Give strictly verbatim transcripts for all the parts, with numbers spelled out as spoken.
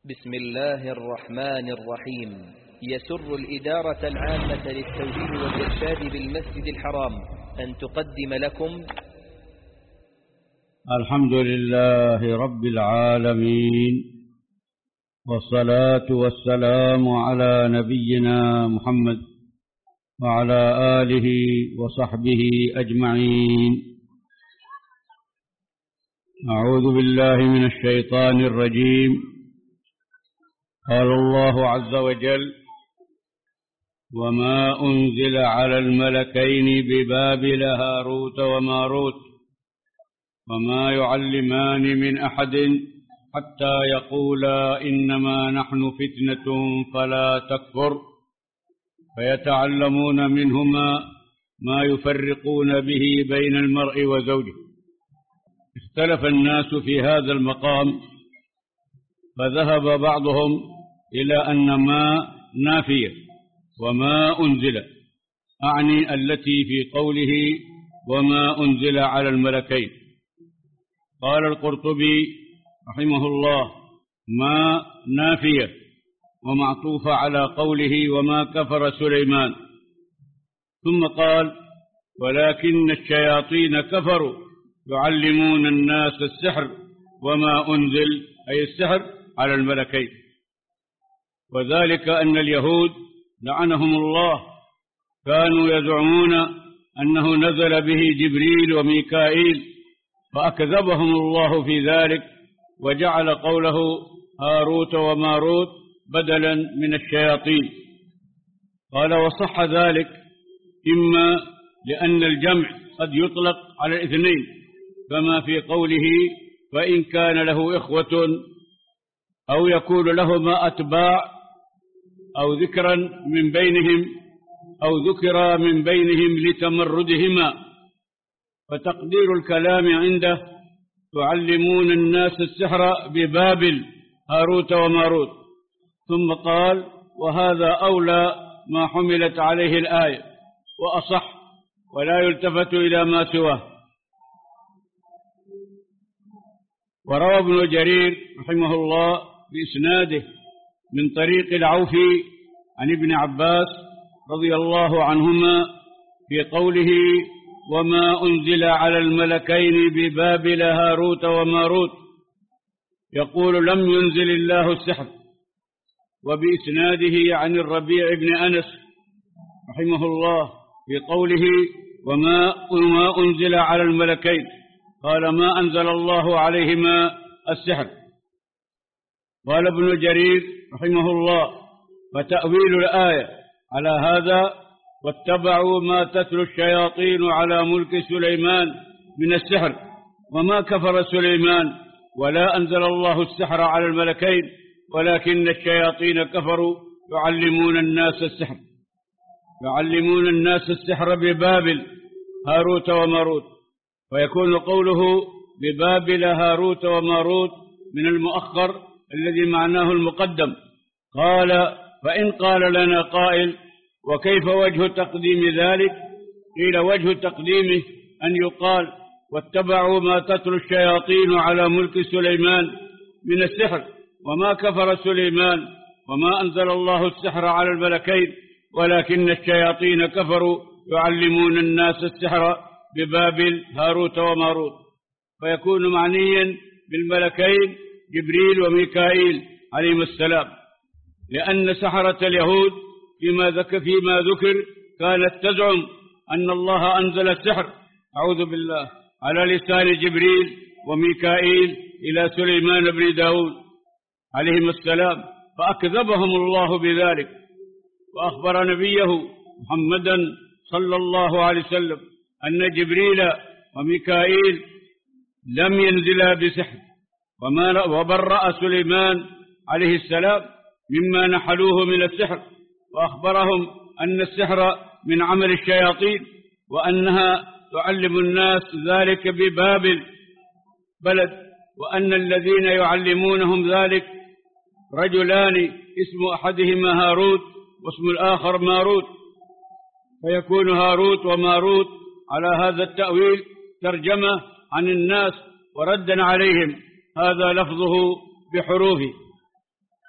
بسم الله الرحمن الرحيم. يسر الإدارة العامة للتوجيه والإرشاد بالمسجد الحرام أن تقدم لكم الحمد لله رب العالمين، والصلاة والسلام على نبينا محمد وعلى آله وصحبه أجمعين. أعوذ بالله من الشيطان الرجيم. قال الله عز وجل: وما أنزل على الملكين ببابل هاروت وماروت وما يعلمان من أحد حتى يقولا إنما نحن فتنة فلا تكفر، فيتعلمون منهما ما يفرقون به بين المرء وزوجه. اختلف الناس في هذا المقام، فذهب بعضهم إلى أن ما نافية وما أنزل، أعني التي في قوله وما أنزل على الملكين. قال القرطبي رحمه الله: ما نافية ومعطوفة على قوله وما كفر سليمان. ثم قال: ولكن الشياطين كفروا يعلمون الناس السحر وما أنزل أي السحر على الملكين. وذلك أن اليهود لعنهم الله كانوا يزعمون أنه نزل به جبريل وميكائيل، فأكذبهم الله في ذلك وجعل قوله هاروت وماروت بدلا من الشياطين. قال: وصح ذلك إما لأن الجمع قد يطلق على الاثنين، كما في قوله: فإن كان له إخوة أو يكون لهما أتباع أو ذكرا من بينهم أو ذكرا من بينهم لتمردهما. فتقدير الكلام عنده: تعلمون الناس السحر ببابل هاروت وماروت. ثم قال: وهذا أولى ما حملت عليه الآية وأصح، ولا يلتفت إلى ما سواه. وروى ابن جرير رحمه الله بإسناده من طريق العوفي عن ابن عباس رضي الله عنهما في قوله وما أنزل على الملكين ببابل هاروت وماروت، يقول: لم ينزل الله السحر. وبإسناده عن الربيع بن أنس رحمه الله في قوله وما أنزل على الملكين، قال: ما أنزل الله عليهما السحر. قال ابن جرير رحمه الله: فتأويل الآية على هذا: واتبعوا ما تتلو الشياطين على ملك سليمان من السحر وما كفر سليمان ولا أنزل الله السحر على الملكين ولكن الشياطين كفروا يعلمون الناس السحر يعلمون الناس السحر ببابل هاروت وماروت. فيكون قوله ببابل هاروت وماروت من المؤخر الذي معناه المقدم. قال: فإن قال لنا قائل: وكيف وجه تقديم ذلك؟ قيل: وجه تقديمه أن يقال: واتبعوا ما تتلو الشياطين على ملك سليمان من السحر وما كفر سليمان وما أنزل الله السحر على الملكين ولكن الشياطين كفروا يعلمون الناس السحر ببابل هاروت وماروت. فيكون معنيا بالملكين جبريل وميكائيل عليهم السلام، لأن سحرة اليهود فيما ذكر فيما ذكر كانت تزعم أن الله أنزل السحر، أعوذ بالله، على لسان جبريل وميكائيل إلى سليمان بن داود عليهم السلام، فأكذبهم الله بذلك، وأخبر نبيه محمدا صلى الله عليه وسلم أن جبريل وميكائيل لم ينزلا بسحر، وبرأ سليمان عليه السلام مما نحلوه من السحر، وأخبرهم أن السحر من عمل الشياطين وأنها تعلم الناس ذلك ببابل بلد، وأن الذين يعلمونهم ذلك رجلان اسم أحدهما هاروت واسم الآخر ماروت. فيكون هاروت وماروت على هذا التأويل ترجمة عن الناس وردا عليهم، هذا لفظه بحروفه.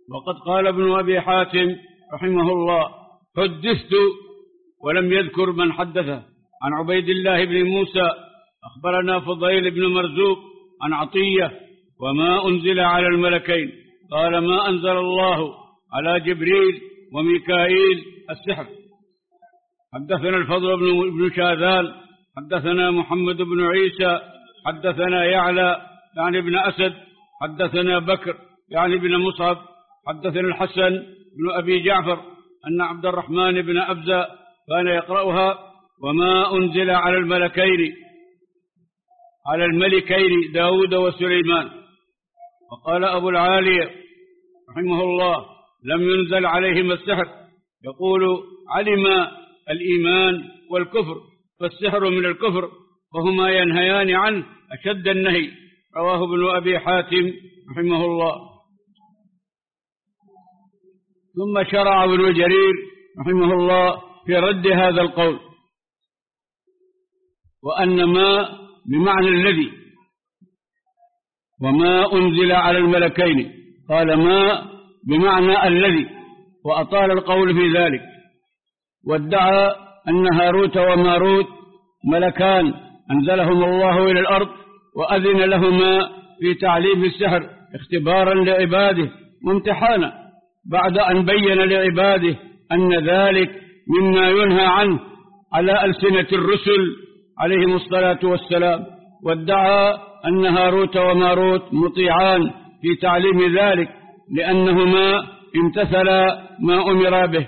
وقد قال ابن أبي حاتم رحمه الله: حدثت، ولم يذكر من حدثه. عن عبيد الله بن موسى أخبرنا فضيل بن مرزوق عن عطية: وما أنزل على الملكين، قال: ما أنزل الله على جبريل وميكائيل السحر. حدثنا الفضل بن شاذان حدثنا محمد بن عيسى حدثنا يعلى يعني ابن أسد حدثنا بكر يعني ابن مصعب حدثنا الحسن بن أبي جعفر أن عبد الرحمن بن أبزة كان يقرأها: وما أنزل على الملكين على الملكين داود وسليمان. وقال أبو العالية رحمه الله: لم ينزل عليهم السحر، يقول: علم الإيمان والكفر، فالسحر من الكفر، وهما ينهيان عنه أشد النهي. رواه ابن أبي حاتم رحمه الله. ثم شرع ابن جرير رحمه الله في رد هذا القول، وأن ما بمعنى الذي، وما أنزل على الملكين، قال ما بمعنى الذي، وأطال القول في ذلك، وادعى أن هاروت وماروت ملكان أنزلهم الله إلى الأرض وأذن لهما في تعليم السحر اختبارا لعباده وامتحانا، بعد أن بين لعباده أن ذلك مما ينهى عنه على ألسنة الرسل عليهم الصلاة والسلام. وادعى أن هاروت وماروت مطيعان في تعليم ذلك لأنهما امتثلا ما أمر به.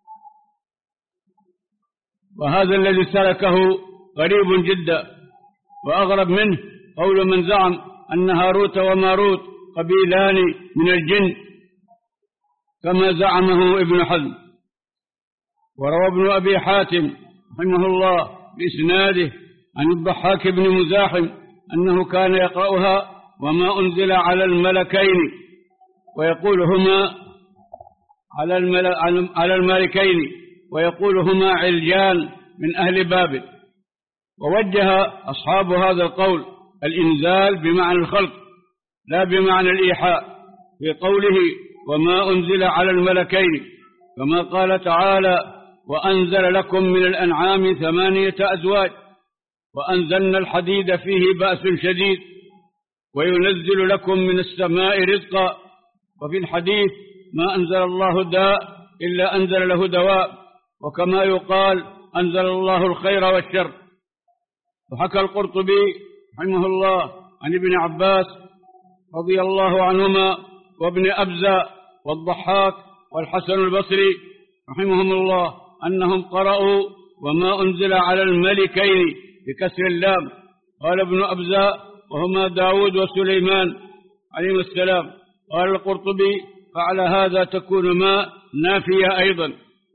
وهذا الذي سلكه غريب جدا، وأغرب منه قول من زعم أن هاروت وماروت قبيلان من الجن كما زعمه ابن حزم. وروى ابن أبي حاتم رحمه الله بإسناده عن الضحاك بن مزاحم أنه كان يقرأها: وما أنزل على الملكين، ويقول هما على, على الملكين، ويقول هما علجان من أهل بابل. ووجه أصحاب هذا القول الإنزال بمعنى الخلق لا بمعنى الإيحاء في قوله: وما أنزل على الملكين، كما قال تعالى: وأنزل لكم من الأنعام ثمانية أزواج وأنزلنا الحديد فيه بأس شديد وينزل لكم من السماء رزقا. وفي الحديث: ما أنزل الله داء إلا أنزل له دواء، وكما يقال: أنزل الله الخير والشر. وحكى القرطبي رحمه الله عن ابن عباس رضي الله عنهما وابن أبزة والضحاك والحسن البصري رحمهم الله أنهم قرأوا: وما أنزل على الملكين بكسر اللام. قال ابن أبزة: وهما داود وسليمان عليهم السلام. قال القرطبي: فعلى هذا تكون ما نافية أيضا.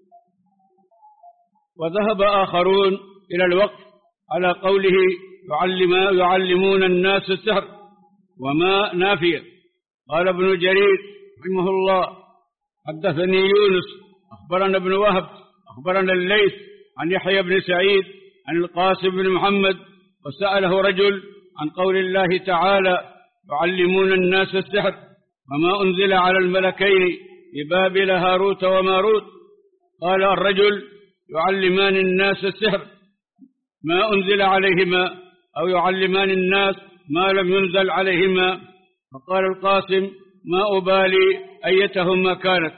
وذهب آخرون إلى الوقف على قوله: يعلم يعلمون الناس السحر، وما نافية. قال ابن جرير رحمه الله: حدثني يونس أخبرنا ابن وهب أخبرنا الليث عن يحيى بن سعيد عن القاسم بن محمد، وسأله رجل عن قول الله تعالى: يعلمون الناس السحر، وما أنزل على الملكين ببابل هاروت وماروت. قال الرجل: يعلمان الناس السحر، ما أنزل عليهما، أو يعلمان الناس ما لم ينزل عليهما. فقال القاسم: ما أبالي أيتهما كانت.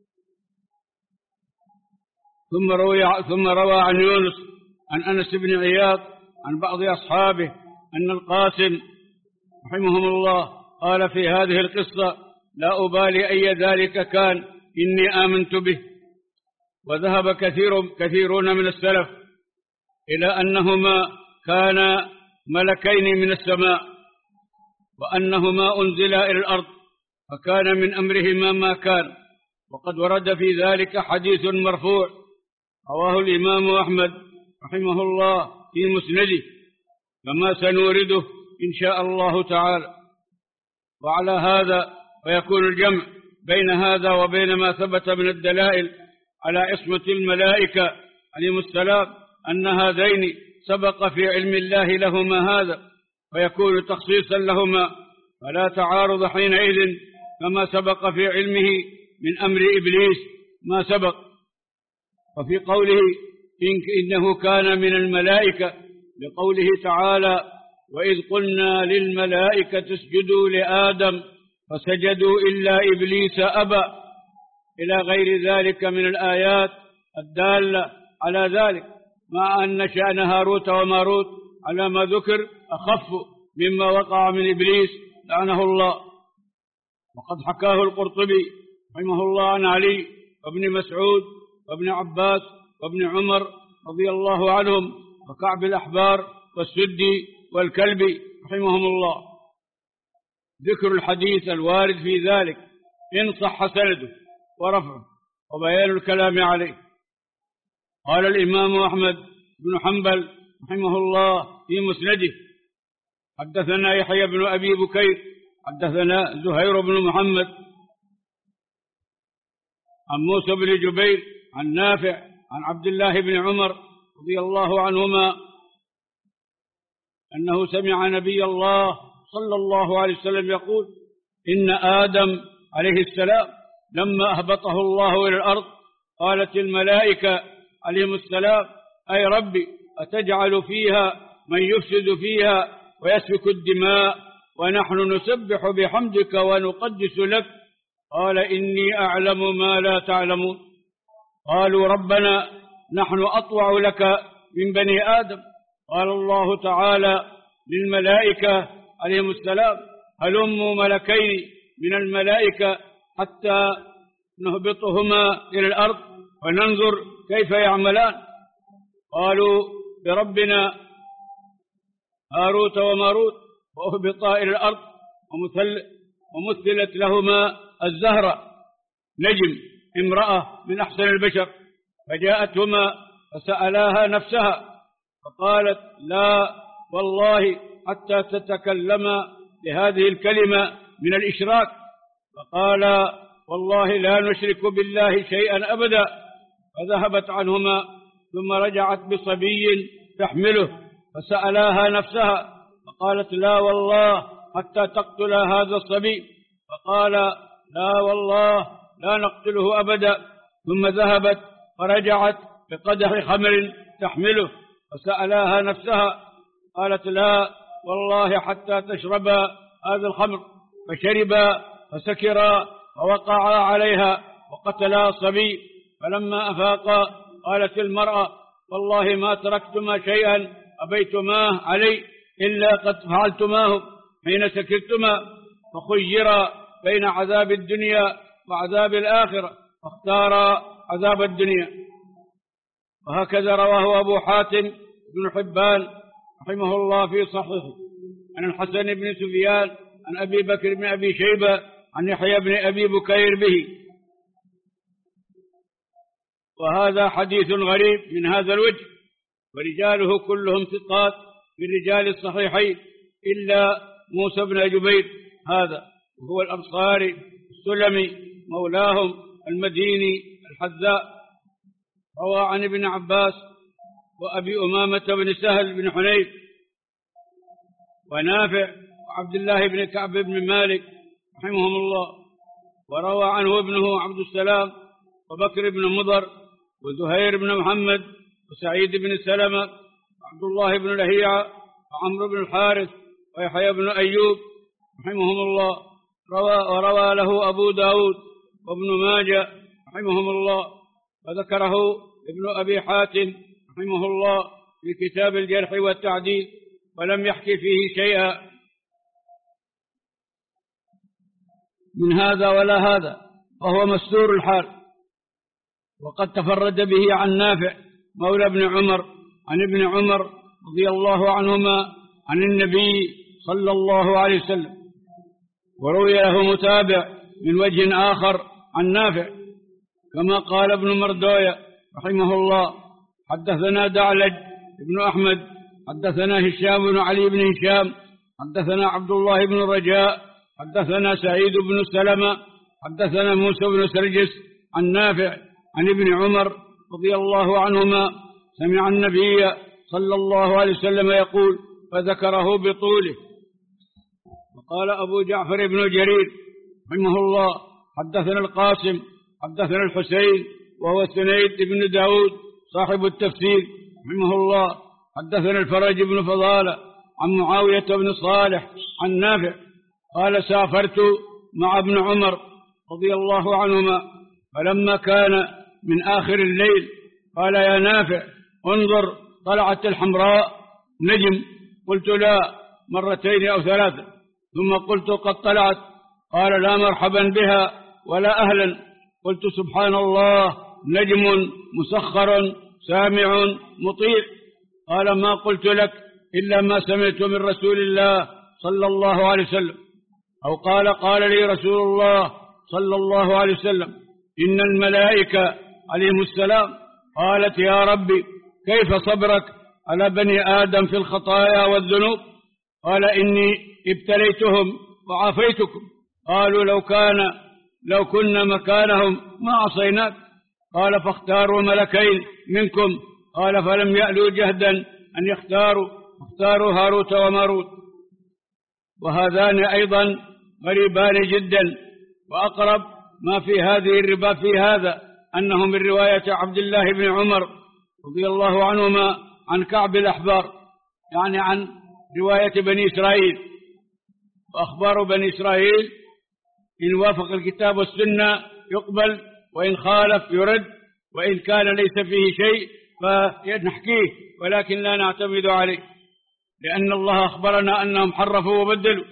ثم روى, ثم روى عن يونس عن أنس بن عياض عن بعض أصحابه أن القاسم رحمهم الله قال في هذه القصة: لا أبالي أي ذلك كان، إني آمنت به. وذهب كثير كثيرون من السلف إلى أنهما كانا ملكين من السماء، وأنهما أنزلا إلى الأرض، فكان من أمرهما ما كان. وقد ورد في ذلك حديث مرفوع رواه الإمام أحمد رحمه الله في مسنده، كما سنورده إن شاء الله تعالى. وعلى هذا فيكون الجمع بين هذا وبين ما ثبت من الدلائل على عصمة الملائكة عليهم السلام، أن هذين سبق في علم الله لهما هذا، فيكون تخصيصا لهما، فلا تعارض حينئذ كما سبق في علمه من أمر إبليس ما سبق. وفي قوله إنه كان من الملائكة لقوله تعالى وإذ قلنا للملائكة اسجدوا لآدم فسجدوا إلا إبليس أبى إلى غير ذلك من الآيات الدالة على ذلك، مع أن شأن هاروت وماروت على ما ذكر أخف مما وقع من إبليس لعنه الله. وقد حكاه القرطبي رحمه الله عن علي وابن مسعود وابن عباس وابن عمر رضي الله عنهم وكعب الأحبار والسدي والكلبي رحمهم الله ذكر الحديث الوارد في ذلك إن صح سنده ورفعه وبيان الكلام عليه. قال الإمام أحمد بن حنبل رحمه الله في مسنده حدثنا يحيى بن أبي بكير حدثنا زهير بن محمد عن موسى بن جبير عن نافع عن عبد الله بن عمر رضي الله عنهما أنه سمع نبي الله صلى الله عليه وسلم يقول إن آدم عليه السلام لما أهبطه الله إلى الأرض قالت الملائكة عليهم السلام أي ربي أتجعل فيها من يفسد فيها ويسفك الدماء ونحن نسبح بحمدك ونقدس لك؟ قال إني أعلم ما لا تعلمون. قالوا ربنا نحن أطوع لك من بني آدم. قال الله تعالى للملائكة عليهم السلام هلموا ملكين من الملائكة حتى نهبطهما إلى الأرض وننظر كيف يعملان. قالوا بربنا هاروت وماروت وأهبطا إلى الأرض ومثل ومثلت لهما الزهرة نجم امرأة من أحسن البشر، فجاءتهما فسألاها نفسها فقالت لا والله حتى تتكلم بهذه الكلمة من الإشراك، فقال والله لا نشرك بالله شيئا أبدا، فذهبت عنهما ثم رجعت بصبي تحمله فسألاها نفسها فقالت لا والله حتى تقتل هذا الصبي، فقال لا والله لا نقتله أبدا، ثم ذهبت فرجعت بقدح خمر تحمله فسألاها نفسها قالت لا والله حتى تشرب هذا الخمر، فشربا فسكرا فوقعا عليها وقتلا الصبي. فلما أفاقا قالت المرأة والله ما تركتما شيئا أبيتماه علي إلا قد فعلتماه حين سكرتما، فخيرا بين عذاب الدنيا وعذاب الآخرة فاختارا عذاب الدنيا. وهكذا رواه أبو حاتم بن حبان رحمه الله في صحيحه عن الحسن بن سفيان عن أبي بكر بن أبي شيبة عن يحيى بن أبي بكير به. وهذا حديث غريب من هذا الوجه، ورجاله كلهم ثقات من رجال الصحيحين إلا موسى بن جبير هذا، وهو الأنصاري السلمي مولاهم المديني الحذاء، روى عن ابن عباس وأبي أمامة بن سهل بن حنيف ونافع وعبد الله بن كعب بن مالك رحمهم الله، وروى عنه ابنه عبد السلام وبكر بن مضر وزهير بن محمد وسعيد بن سلمة وعبد الله بن لهيعة وعمرو بن الحارث ويحيى بن أيوب رحمهم الله، روى وروى له أبو داود وابن ماجه رحمهم الله، وذكره ابن أبي حاتم رحمه الله في كتاب الجرح والتعديل ولم يحكي فيه شيئا من هذا ولا هذا، وهو مستور الحال. وقد تفرد به عن نافع مولى ابن عمر عن ابن عمر رضي الله عنهما عن النبي صلى الله عليه وسلم، وروي له متابع من وجه آخر عن نافع كما قال ابن مردوية رحمه الله حدثنا دعلج ابن أحمد حدثنا هشام بن علي بن هشام حدثنا عبد الله بن رجاء حدثنا سعيد بن سلمة حدثنا موسى بن سرجس عن نافع عن ابن عمر رضي الله عنهما سمع النبي صلى الله عليه وسلم يقول فذكره بطوله. وقال أبو جعفر بن جرير رحمه الله حدثنا القاسم حدثنا الحسين وهو سنيد بن داود صاحب التفسير رحمه الله حدثنا الفرج بن فضالة عن معاوية بن صالح عن نافع قال سافرت مع ابن عمر رضي الله عنهما فلما كان من آخر الليل قال يا نافع انظر طلعت الحمراء نجم. قلت لا مرتين أو ثلاثة ثم قلت قد طلعت قال لا مرحبا بها ولا أهلا. قلت سبحان الله نجم مسخر سامع مطيع. قال ما قلت لك إلا ما سمعت من رسول الله صلى الله عليه وسلم أو قال قال لي رسول الله صلى الله عليه وسلم إن الملائكة عليهم السلام قالت يا ربي كيف صبرك على بني آدم في الخطايا والذنوب؟ قال إني ابتليتهم وعافيتكم. قالوا لو كان لو كنا مكانهم ما عصيناك. قال فاختاروا ملكين منكم. قال فلم يألوا جهدا أن يختاروا اختاروا هاروت وماروت. وهذان أيضا غريبان جدا. وأقرب ما في هذه الربا في هذا أنه من رواية عبد الله بن عمر رضي الله عنهما عن كعب الأحبار، يعني عن رواية بني إسرائيل. وأخبار بني إسرائيل إن وافق الكتاب والسنة يقبل وإن خالف يرد، وإن كان ليس فيه شيء فنحكيه ولكن لا نعتمد عليه، لأن الله أخبرنا أنهم حرفوا وبدلوا.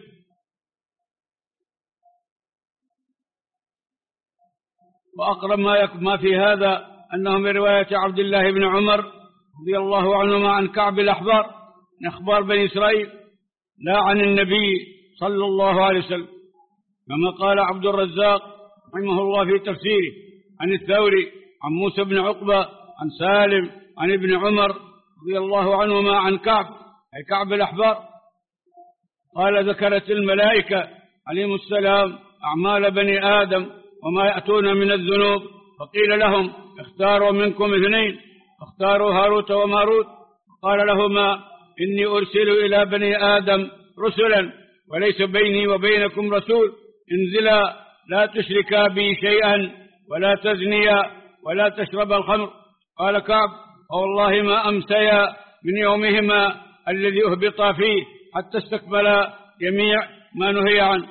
وأقرب ما في هذا أنه من رواية عبد الله بن عمر رضي الله عنهما عن كعب الأحبار من أخبار بني إسرائيل لا عن النبي صلى الله عليه وسلم، كما قال عبد الرزاق رحمه الله في تفسيره عن الثوري عن موسى بن عقبة عن سالم عن ابن عمر رضي الله عنهما عن كعب أي كعب الأحبار قال ذكرت الملائكة عليهم السلام أعمال بني آدم وما يأتون من الذنوب، فقيل لهم اختاروا منكم اثنين اختاروا هاروت وماروت. قال لهما إني أرسل إلى بني آدم رسلا وليس بيني وبينكم رسول، انزلا لا تشركا بي شيئا ولا تزنيا ولا تشرب الخمر. قال كعب والله ما أمسيا من يومهما الذي أهبطا فيه حتى استكمل جميع ما نهي عنه.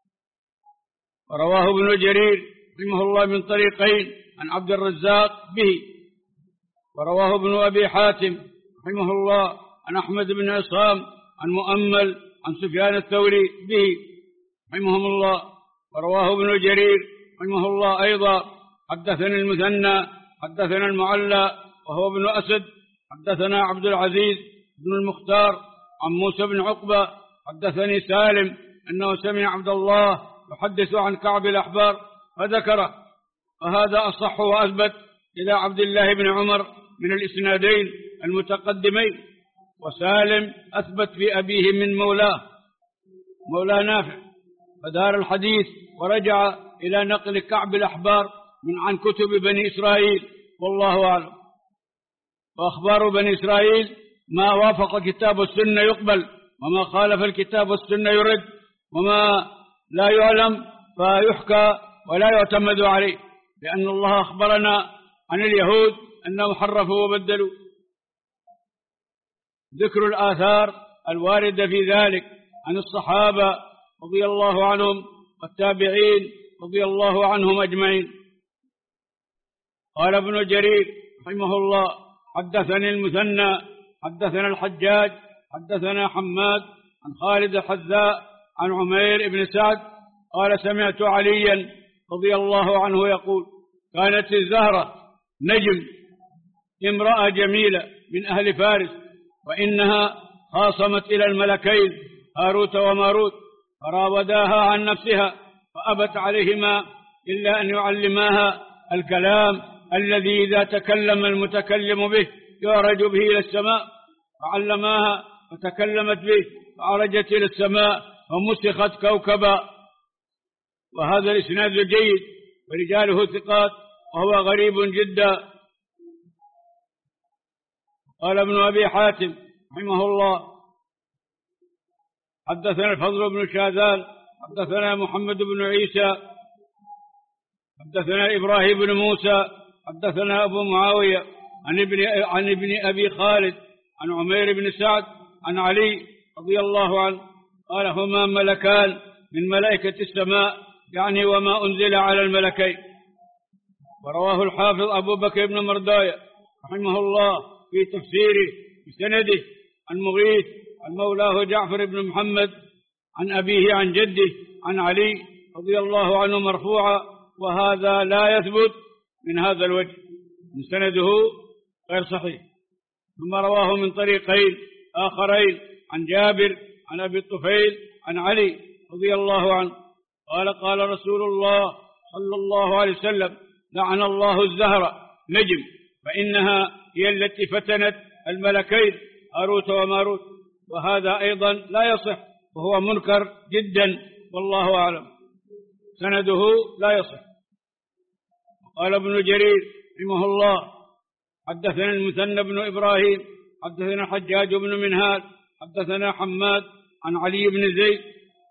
ورواه ابن جرير رحمه الله من طريقين عن عبد الرزاق به، ورواه ابن أبي حاتم رحمه الله عن أحمد بن عصام عن مؤمل عن سفيان الثوري به رحمهم الله. ورواه ابن جرير رحمه الله أيضا حدثنا المثنى حدثنا المعلى وهو ابن أسد حدثنا عبد العزيز بن المختار عن موسى بن عقبة حدثني سالم أنه سمع عبد الله يحدث عن كعب الأحبار فذكره، وهذا أصح وأثبت إلى عبد الله بن عمر من الإسنادين المتقدمين. وسالم أثبت في أبيه من مولاه مولاه نافع، فدار الحديث ورجع إلى نقل كعب الأحبار من عن كتب بني إسرائيل والله أعلم. وأخبار بني إسرائيل ما وافق الكتاب والسنة يقبل، وما خالف الكتاب والسنة يرد، وما لا يعلم فيحكى ولا يعتمد عليه، لأن الله أخبرنا عن اليهود أنهم حرفوا وبدلوا. ذكر الآثار الواردة في ذلك عن الصحابة رضي الله عنهم والتابعين رضي الله عنهم أجمعين. قال ابن جرير رحمه الله حدثني المثنى حدثنا الحجاج حدثنا حماد عن خالد الحذاء عن عمير بن سعد قال سمعت عليا رضي الله عنه يقول كانت الزهرة نجم امرأة جميلة من أهل فارس، وإنها خاصمت إلى الملكين هاروت وماروت فراوداها عن نفسها فأبت عليهما إلا أن يعلماها الكلام الذي إذا تكلم المتكلم به يعرج به إلى السماء، فعلماها فتكلمت به فعرجت إلى السماء ومسخت كوكبا. وهذا الإسناد جيد ورجاله ثقات وهو غريب جدا. قال ابن أبي حاتم رحمه الله حدثنا الفضل بن شاذان حدثنا محمد بن عيسى حدثنا إبراهيم بن موسى حدثنا أبو معاوية عن ابن, عن ابن أبي خالد عن عمير بن سعد عن علي رضي الله عنه قال هما ملكان من ملائكة السماء، يعني وما أنزل على الملكين. ورواه الحافظ أبو بكر بن مرداية رحمه الله في تفسيره بسنده عن مغيث عن مولاه جعفر بن محمد عن أبيه عن جده عن علي رضي الله عنه مرفوعا، وهذا لا يثبت من هذا الوجه، من سنده غير صحيح. ثم رواه من طريقين آخرين عن جابر عن أبي الطفيل عن علي رضي الله عنه قال قال رسول الله صلى الله عليه وسلم لعن الله الزهر نجم، فإنها هي التي فتنت الملكين هاروت وماروت، وهذا أيضا لا يصح وهو منكر جدا والله أعلم، سنده لا يصح. قال ابن جرير رحمه الله حدثنا المثنى بن إبراهيم حدثنا حجاج بن منهال حدثنا حماد عن علي بن زيد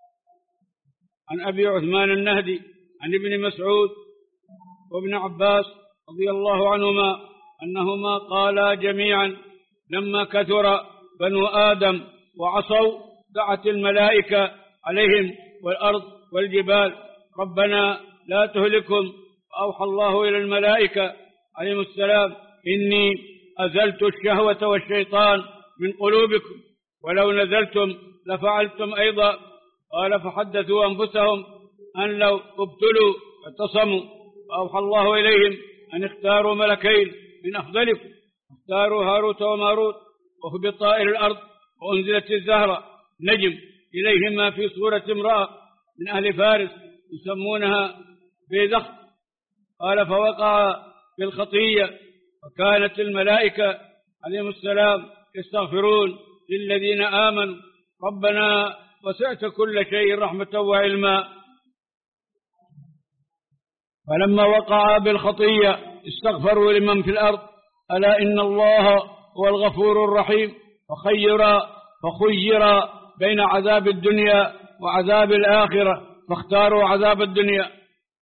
عن أبي عثمان النهدي عن ابن مسعود وابن عباس رضي الله عنهما أنهما قالا جميعا لما كثر بنو آدم وعصوا دعت الملائكة عليهم والأرض والجبال ربنا لا تهلكهم، فأوحى الله إلى الملائكة عليهم السلام إني أزلت الشهوة والشيطان من قلوبكم، ولو نزلتم لفعلتم أيضا. قال فحدثوا أنفسهم أن لو ابتلوا اعتصموا، فأوحى الله إليهم أن اختاروا ملكين من أفضلكم، اختاروا هاروت وماروت، وهبطا إلى الأرض وأنزلت الزهرة نجم إليهما في صورة امرأة من أهل فارس يسمونها بيذخ. قال فوقع بالخطية، وكانت الملائكة عليهم السلام يستغفرون للذين آمنوا ربنا وسعت كل شيء رحمة وعلما. فلما وقع بالخطية استغفروا لمن في الأرض ألا إن الله هو الغفور الرحيم، فخير فخير بين عذاب الدنيا وعذاب الآخرة فاختاروا عذاب الدنيا.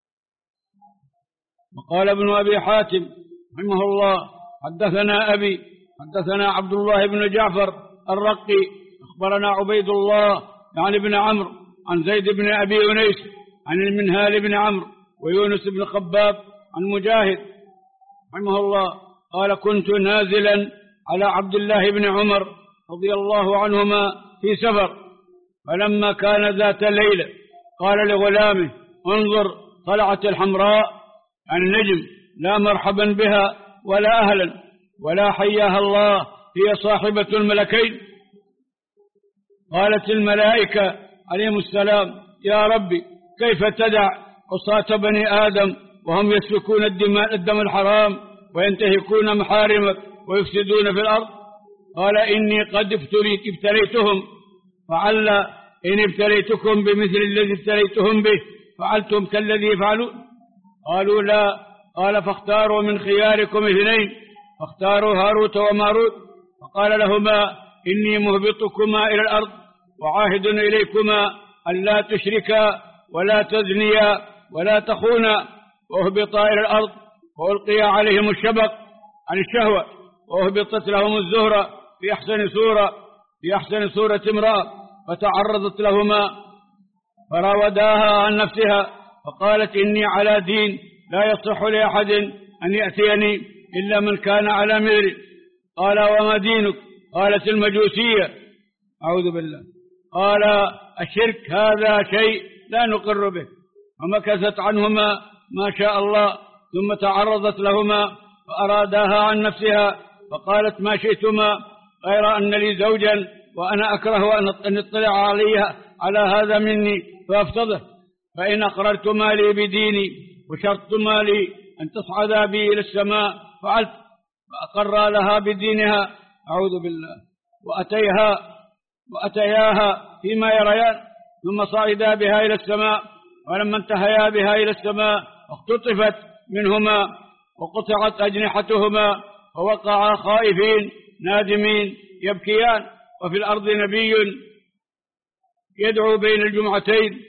وقال ابن أبي حاتم رحمه الله حدثنا أبي حدثنا عبد الله بن جعفر الرقي أخبرنا عبيد الله يعني ابن عمرو عن زيد بن أبي أنيس عن المنهال بن عمرو ويونس بن خباب عن مجاهد رحمه الله قال كنت نازلا على عبد الله بن عمر رضي الله عنهما في سفر، فلما كان ذات ليلة قال لغلامه انظر طلعت الحمراء عن النجم لا مرحبا بها ولا أهلا ولا حياها الله هي صاحبة الملكين. قالت الملائكة عليهم السلام يا ربي كيف تدع عصاة بني آدم وهم يسفكون الدماء الدم الحرام وينتهكون محارمك ويفسدون في الأرض؟ قال إني قد ابتليت ابتليتهم، فعل إن ابتليتكم بمثل الذي ابتليتهم به فعلتم كالذي يفعلون؟ قالوا لا. قال فاختاروا من خياركم اثنين، فاختاروا هاروت وماروت، فقال لهما إني مهبطكما إلى الأرض وعاهد إليكما ألا تشركا ولا تزنيا ولا تخونا، وأهبطا إلى الأرض وألقي عليهم الشبق عن الشهوة، وأهبطت لهم الزهرة في أحسن صورة في أحسن صورة امرأة، فتعرضت لهما فراوداها عن نفسها، فقالت إني على دين لا يصح لأحد أن يأتيني إلا من كان على مثلي. قال وما دينك؟ قالت المجوسية أعوذ بالله. قال الشرك هذا شيء لا نقر به، ومكثت عنهما ما شاء الله، ثم تعرضت لهما فأراداها عن نفسها، فقالت ما شئتما غير أن لي زوجا وأنا أكره أن اطلع عليها على هذا مني فأفتضه، فإن أقررتما لي بديني وشرطتما لي أن تصعدا بي إلى السماء فعلت، فأقر لها بدينها أعوذ بالله، وأتيها وأتياها فيما يريان، ثم صعدا بها إلى السماء، ولما انتهيا بها إلى السماء اختطفت منهما وقطعت أجنحتهما، ووقعا خائفين نادمين يبكيان. وفي الأرض نبي يدعو بين الجمعتين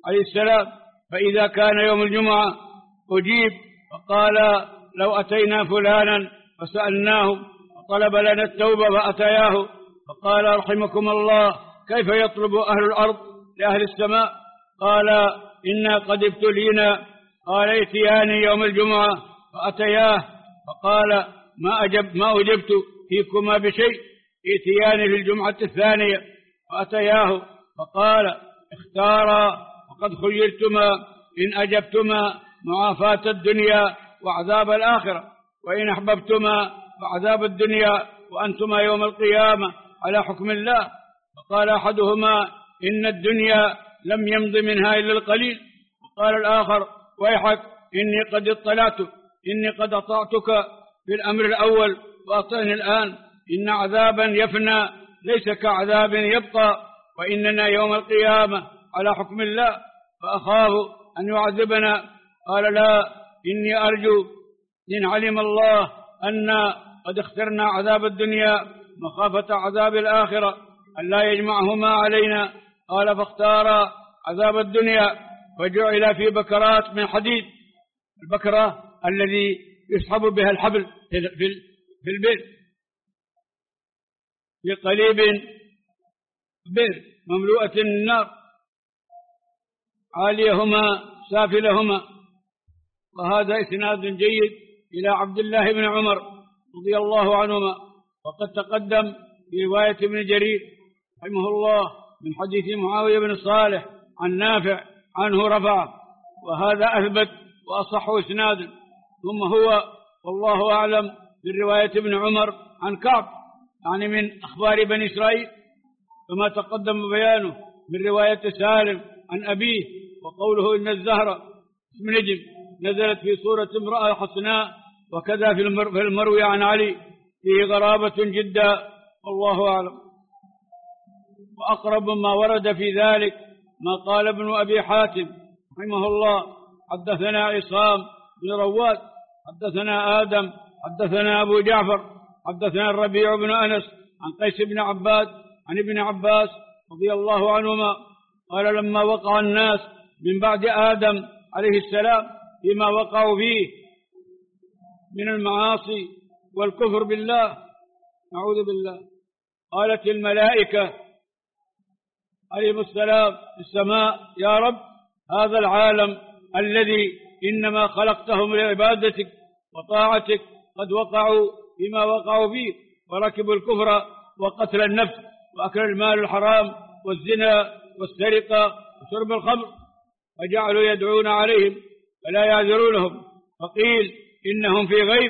عليه السلام، فإذا كان يوم الجمعة أجيب، فقال لو أتينا فلانا فسألناه وطلب لنا التوبة فأتياه، فقال رحمكم الله كيف يطلب أهل الأرض لأهل السماء؟ قال إنا قد ابتلينا. قال ائتياني يوم الجمعة فأتياه، فقال ما أجب ما أجبت فيكما بشيء، ائتياني في الجمعة الثانية فأتياه، فقال اختارا وقد خيرتما إن أجبتما معافاة الدنيا وعذاب الآخرة، وإن أحببتما فعذاب الدنيا وأنتما يوم القيامة على حكم الله. فقال أحدهما إن الدنيا لم يمض منها إلا القليل، وقال الآخر ويحك إني قد اطلعت إني قد أطعتك في الأمر الأول وأطعني الآن، إن عذابا يفنى ليس كعذاب يبقى، وإننا يوم القيامة على حكم الله، فأخاف أن يعذبنا. قال لا، إني أرجو إن علم الله أن قد اخترنا عذاب الدنيا مخافة عذاب الآخرة أن لا يجمعهما علينا. قال فاختار عذاب الدنيا، فجعل في بكرات من حديد، البكرة الذي يسحب بها الحبل في البئر، في قليب بئر مملوءة النار، عاليهما سافلهما. وهذا إسناد جيد إلى عبد الله بن عمر رضي الله عنهما، وقد تقدم في رواية ابن جرير رحمه الله من حديث معاوية بن صالح عن نافع عنه رفعه، وهذا أثبت وأصح إسنادا. ثم هو والله أعلم من رواية ابن عمر عن كعب، يعني من أخبار بني إسرائيل، كما تقدم بيانه من رواية سالم عن أبيه. وقوله إن الزهرة اسم نجم نزلت في صورة امرأة حسناء، وكذا في المروي عن علي فيه غرابة جدا، والله أعلم. وأقرب ما ورد في ذلك ما قال ابن أبي حاتم رحمه الله حدثنا عصام بن رواد حدثنا آدم حدثنا أبو جعفر حدثنا الربيع بن أنس عن قيس بن عباد عن ابن عباس رضي الله عنهما قال لما وقع الناس من بعد آدم عليه السلام فيما وقعوا فيه من المعاصي والكفر بالله، نعوذ بالله، قالت الملائكة عليهم السلام في السماء يا رب هذا العالم الذي إنما خلقتهم لعبادتك وطاعتك قد وقعوا فيما وقعوا فيه، وركبوا الكفر وقتل النفس وأكل المال الحرام والزنا والسرقة وشرب الخمر، وجعلوا يدعون عليهم فلا يعذرونهم، فقيل إنهم في غيب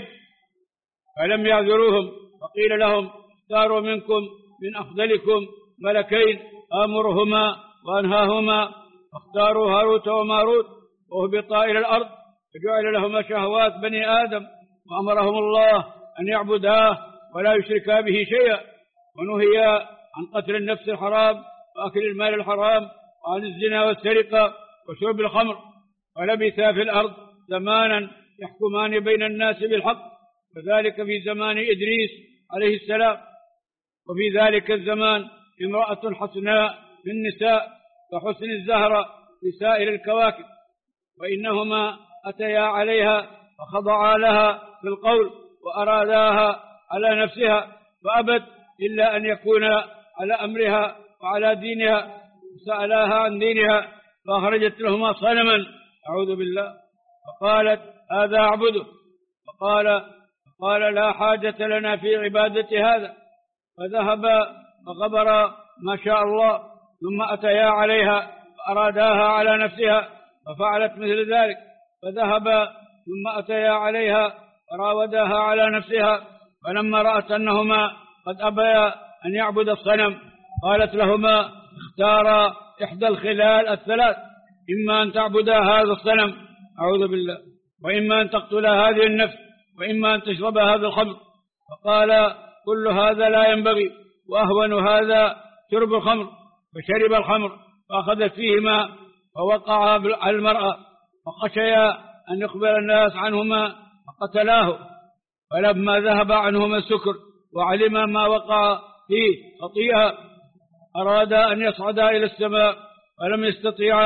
فلم يعذروهم، فقيل لهم اختاروا منكم من أفضلكم ملكين آمرهما وأنهاهما، فاختاروا هاروت وماروت وهبطا إلى الأرض، فجعل لهما شهوات بني آدم، وأمرهم الله أن يعبداه ولا يشركا به شيئا، ونهيا عن قتل النفس الحرام وأكل المال الحرام وعن الزنا والسرقة وشرب الخمر، ولبثا في الأرض زمانا يحكمان بين الناس بالحق، وذلك في زمان إدريس عليه السلام. وفي ذلك الزمان امرأة حسناء في النساء كحسن الزهرة في سائر الكواكب، وإنهما أتيا عليها فخضعا لها في القول وأراداها على نفسها، فأبت إلا أن يكون على أمرها وعلى دينها، سألاها عن دينها فأخرجت لهما صنما، أعوذ بالله، فقالت هذا أعبده، فقال قال لا حاجة لنا في عبادة هذا، فذهب فغبر ما شاء الله، ثم أتيا عليها فأراداها على نفسها ففعلت مثل ذلك، فذهب ثم أتيا عليها فراوداها على نفسها، فلما رأت أنهما قد أبيا أن يعبد الصنم قالت لهما اختارا إحدى الخلال الثلاث، إما أن تعبدا هذا الصنم، أعوذ بالله، وإما أن تقتلا هذه النفس، وإما أن تشرب هذا الخمر، فقال كل هذا لا ينبغي، وأهون هذا شرب الخمر، فشرب الخمر فأخذت فيهما فوقع على المرأة، فخشيا أن يخبر الناس عنهما فقتلاه، فلما ذهب عنهما السكر وعلم ما وقع فيه خطيئة أراد أن يصعدا إلى السماء فلم يستطيعا،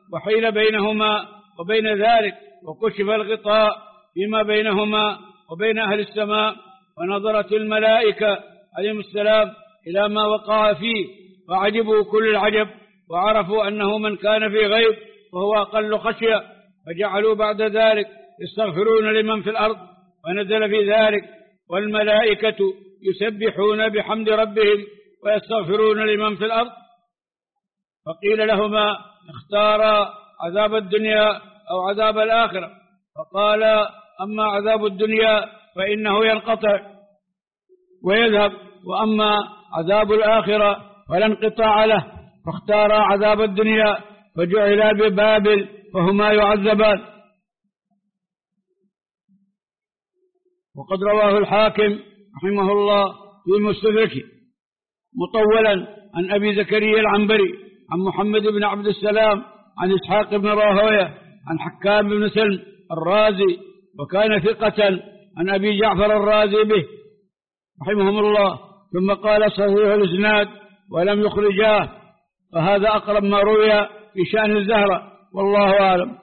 وحيل بينهما وبين ذلك، وكشف الغطاء فيما بينهما وبين أهل السماء، ونظرت الملائكة عليهم السلام إلى ما وقع فيه، فعجبوا كل العجب، وعرفوا أنه من كان في غيب وهو أقل خشية، فجعلوا بعد ذلك يستغفرون لمن في الأرض، ونزل في ذلك والملائكة يسبحون بحمد ربهم ويستغفرون لمن في الأرض. فقيل لهما اختارا عذاب الدنيا أو عذاب الآخرة، فقال أما عذاب الدنيا فإنه ينقطع ويذهب، وأما عذاب الآخرة فلا انقطاع له، فاختارا عذاب الدنيا فجعلا ببابل فهما يعذبان. وقد رواه الحاكم رحمه الله في مستدركه مطولا عن أبي زكريا العنبري عن محمد بن عبد السلام عن إسحاق بن راهويه عن حكام بن سلم الرازي، وكان ثقة، عن أبي جعفر الرازي به رحمهم الله، ثم قال صحيح الإسناد ولم يخرجاه، فهذا أقرب ما روي في شأن الزهرة، والله أعلم.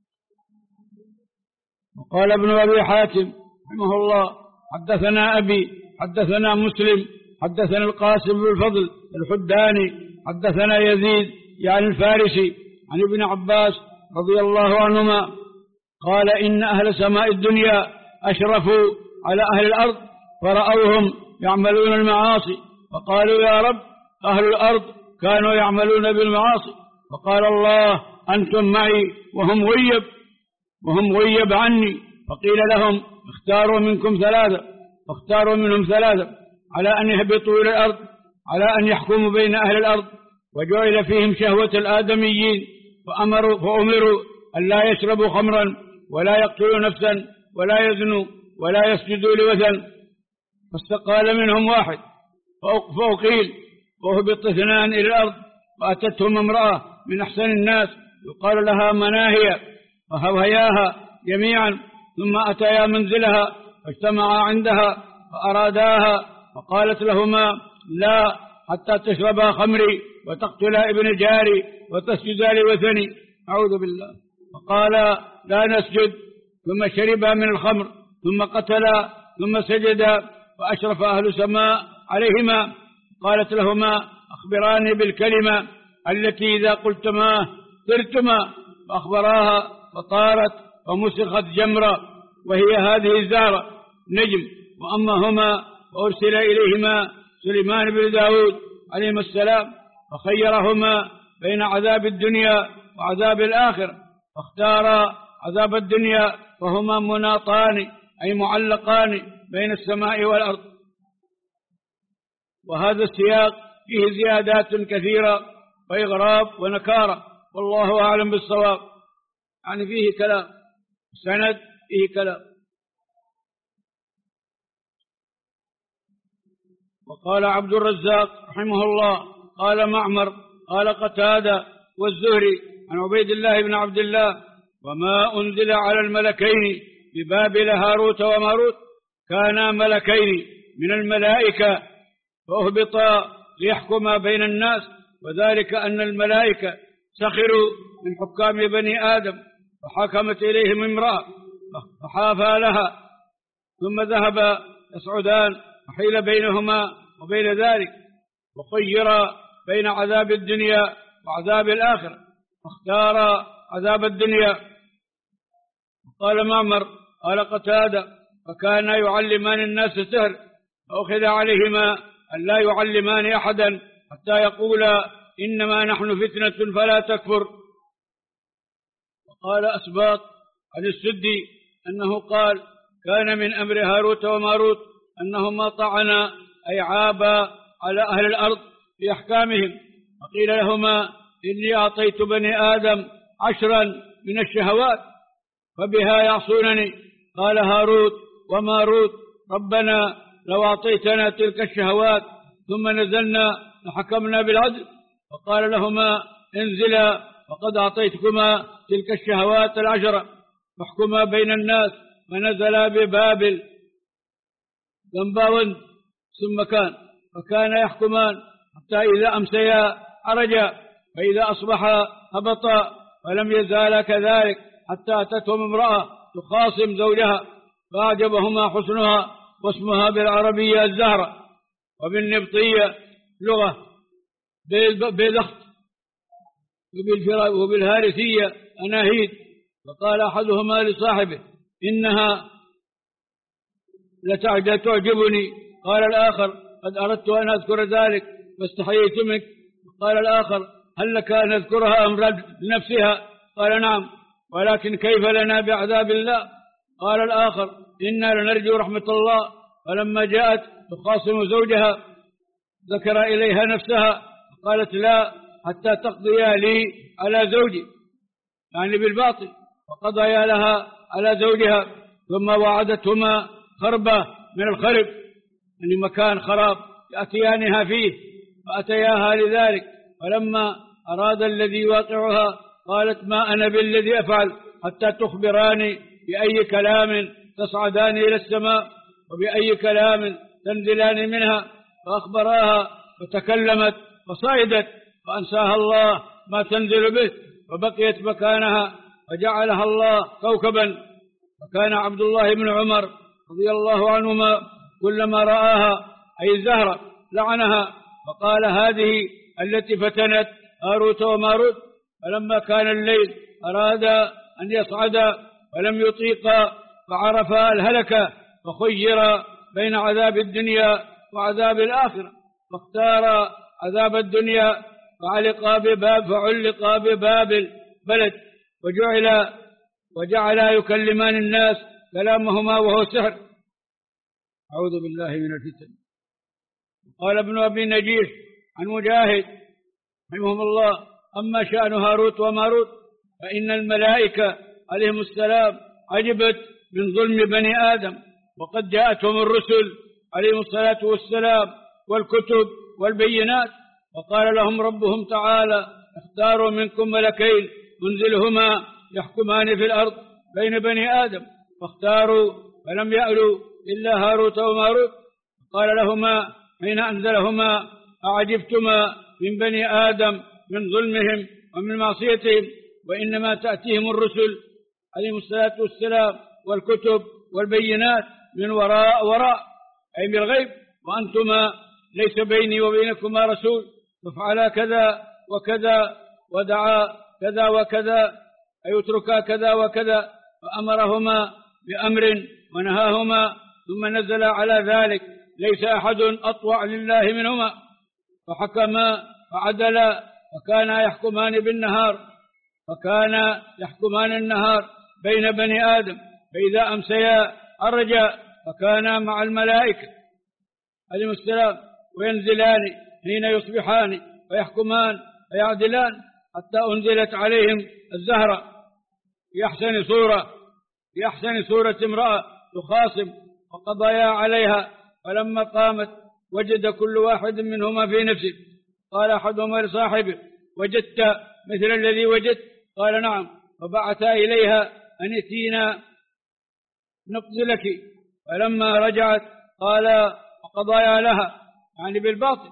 وقال ابن أبي حاتم رحمه الله حدثنا أبي حدثنا مسلم حدثنا القاسم بن الفضل الحداني حدثنا يزيد يعني الفارسي عن ابن عباس رضي الله عنهما قال إن أهل سماء الدنيا أشرفوا على أهل الأرض فرأوهم يعملون المعاصي، فقالوا يا رب أهل الأرض كانوا يعملون بالمعاصي، فقال الله أنتم معي وهم غيب وهم غيب عني، فقيل لهم اختاروا منكم ثلاثة، فاختاروا منهم ثلاثة على أن يهبطوا إلى الأرض، على أن يحكموا بين أهل الأرض، وجعل فيهم شهوة الآدميين، فأمروا فأمروا أن لا يشربوا خمرا ولا يقتلوا نفسا ولا يزنوا ولا يسجدوا لوثن، فاستقال منهم واحد فأقيل، وهبط اثنان إلى الأرض، فأتتهم امرأة من أحسن الناس يقال لها مناهية، فهوياها جميعا، ثم أتيا منزلها فاجتمعا عندها فأراداها، فقالت لهما لا حتى تشربا خمري وتقتلا ابن جاري وتسجدا لوثني، أعوذ بالله، فقال لا نسجد، ثم شربا من الخمر ثم قتلا ثم سجدا، فأشرف أهل السماء عليهما، قالت لهما أخبراني بالكلمة التي إذا قلتما طرتما، فأخبراها فطارت ومسخت جمرة، وهي هذه الزهرة نجم، وأما هما فأرسل إليهما سليمان بن داود عليهما السلام، فخيرهما بين عذاب الدنيا وعذاب الآخرة، فاختارا عذاب الدنيا، فهما مناطان أي معلقان بين السماء والأرض. وهذا السياق فيه زيادات كثيرة وإغراب ونكارة، والله أعلم بالصواب، يعني فيه كلام، سند فيه كلام. وقال عبد الرزاق رحمه الله قال معمر قال قتادة والزهري عن عبيد الله بن عبد الله وما أنزل على الملكين ببابل هاروت وماروت كانا ملكين من الملائكة فأهبطا ليحكما بين الناس، وذلك أن الملائكة سخروا من حكام بني آدم، فحكمت إليهم امرأة فحافى لها، ثم ذهب يصعدان وحيل بينهما وبين ذلك، وخيرا بين عذاب الدنيا وعذاب الآخرة، فاختار عذاب الدنيا. قال معمر قال قتادة فكانا يعلمان الناس السحر، فأخذ عليهما أن لا يعلمان أحدا حتى يقولا إنما نحن فتنة فلا تكفر. وقال أسباط عن السدي أنه قال كان من أمر هاروت وماروت أنهما طعنا أي عابا على أهل الأرض في أحكامهم، فقيل لهما إني أعطيت بني آدم عشرا من الشهوات فبها يعصونني. قال هاروت وماروت ربنا لو أعطيتنا تلك الشهوات ثم نزلنا لحكمنا بالعدل. فقال لهما انزلا فقد أعطيتكما تلك الشهوات العشرة فاحكما بين الناس، فنزلا ببابل ذنباون ثم كان فكان يحكمان حتى إذا أمسيا عرجا، فإذا أصبحا هبطا، فلم يزالا كذلك حتى أتتهم امرأة تخاصم زوجها فأعجبهما حسنها واسمها بالعربية الزهرة وبالنبطية لغة بلخت وبالهارثية أناهيد. فقال أحدهما لصاحبه إنها لتعجبني. قال الآخر قد أردت أن أذكر ذلك فاستحييت منك. قال الآخر هل لك أن أذكرها أم لنفسها؟ قال نعم ولكن كيف لنا بعذاب الله؟ قال الآخر إنا لنرجو رحمة الله. فلما جاءت تخاصم زوجها ذكر إليها نفسها قالت لا حتى تقضيا لي على زوجي، يعني بالباطل، فقضيا لها على زوجها ثم وعدتهما خربة من الخرب، يعني مكان خراب يأتيانها فيه، فأتياها لذلك. فلما أراد الذي يواقعها قالت ما أنا بالذي أفعل حتى تخبراني بأي كلام تصعدان إلى السماء وبأي كلام تنزلان منها. فأخبراها فتكلمت فصعدت فأنساها الله ما تنزل به وبقيت مكانها فجعلها الله كوكبا. وكان عبد الله بن عمر رضي الله عنهما كلما رآها أي الزهرة لعنها فقال هذه التي فتنت هاروت وماروت. فلما كان الليل أراد أن يصعد ولم يطيق فعرف الهلكة فخير بين عذاب الدنيا وعذاب الآخرة فاختار عذاب الدنيا فعلق بباب فعلق بباب البلد وجعل وجعل يكلمان الناس كلامهما وهو سحر. أعوذ بالله من الفتن. قال ابن أبي نجيح عن مجاهد رحمهم الله أما شأن هاروت وماروت فإن الملائكة عليهم السلام عجبت من ظلم بني آدم وقد جاءتهم الرسل عليهم الصلاة والسلام والكتب والبينات وقال لهم ربهم تعالى اختاروا منكم ملكين منزلهما يحكمان في الأرض بين بني آدم فاختاروا فلم يألوا إلا هاروت وماروت. قال لهما حين أنزلهما أعجبتما من بني آدم من ظلمهم ومن معصيتهم وإنما تأتيهم الرسل عليهم الصلاة والسلام والكتب والبينات من وراء وراء أي من الغيب وأنتما ليس بيني وبينكما رسول فافعلا كذا وكذا ودعا كذا وكذا أي اتركا كذا وكذا فأمرهما بأمر ونهاهما ثم نزل على ذلك ليس أحد أطوع لله منهما فحكما فعدلا وكانا يحكمان بالنهار فكان يحكمان النهار بين بني آدم فإذا أمسيا أرجا فكانا مع الملائكة عليهم السلام وينزلان حين يصبحان ويحكمان ويعدلان حتى أنزلت عليهم الزهرة في أحسن صورة في أحسن صورة امرأة تخاصم وقضيا عليها. فلما قامت وجد كل واحد منهما في نفسه. قال أحدهما لصاحبه وجدت مثل الذي وجدت؟ قال نعم. فبعثا إليها أن ائتينا نقضي لك. فلما رجعت قال وقضايا لها يعني بالباطل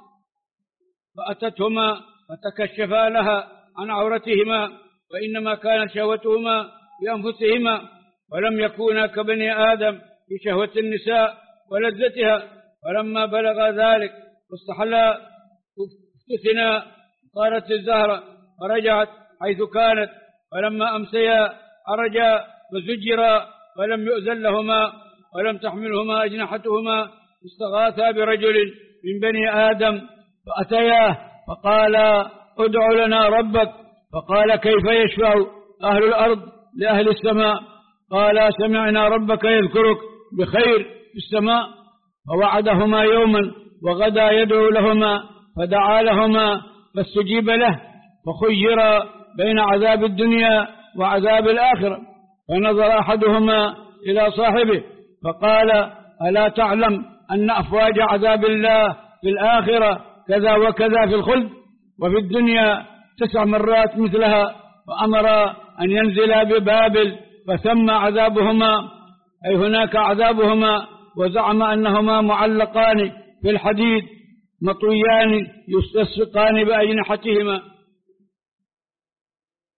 فأتتهما فتكشفا لها عن عورتهما وإنما كانت شهوتهما بأنفسهما ولم يكونا كبني آدم في شهوة النساء ولذتها. فلما بلغ ذلك واستحلا افتتنا قالت الزهرة فرجعت حيث كانت. فلما أمسيا أرجا وزجرا ولم يؤذن لهما ولم تحملهما أجنحتهما استغاثا برجل من بني آدم فأتياه فقال ادع لنا ربك. فقال كيف يشفع أهل الأرض لأهل السماء؟ قال سمعنا ربك يذكرك بخير في السماء. فوعدهما يوما وغدا يدعو لهما فدعا لهما فاستجيب له فخير بين عذاب الدنيا وعذاب الآخرة. فنظر أحدهما إلى صاحبه فقال ألا تعلم أن أفواج عذاب الله في الآخرة كذا وكذا في الخلد وفي الدنيا تسع مرات مثلها؟ فأمر أن ينزل ببابل فثم عذابهما أي هناك عذابهما وزعم أنهما معلقان في الحديد مطويان يستسقان بأجنحتهما.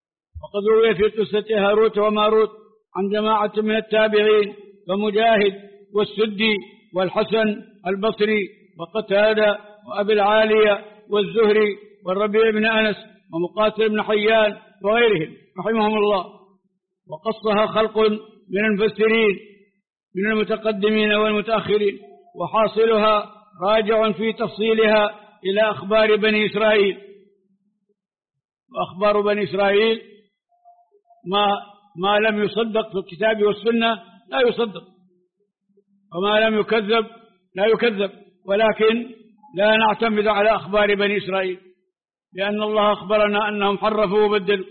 وقد روي في قصة هاروت وماروت عن جماعة من التابعين كمجاهد والسدي والحسن البصري وقتادة وأبي العالية والزهري والربيع بن أنس ومقاتل بن حيان وغيرهم رحمهم الله. وقصها خلق من المفسرين من المتقدمين والمتأخرين، وحاصلها راجع في تفصيلها إلى أخبار بني إسرائيل. وأخبار بني إسرائيل ما, ما لم يصدق في الكتاب والسنة لا يصدق، وما لم يكذب لا يكذب، ولكن لا نعتمد على أخبار بني إسرائيل لأن الله أخبرنا أنهم حرفوا وبدلوا.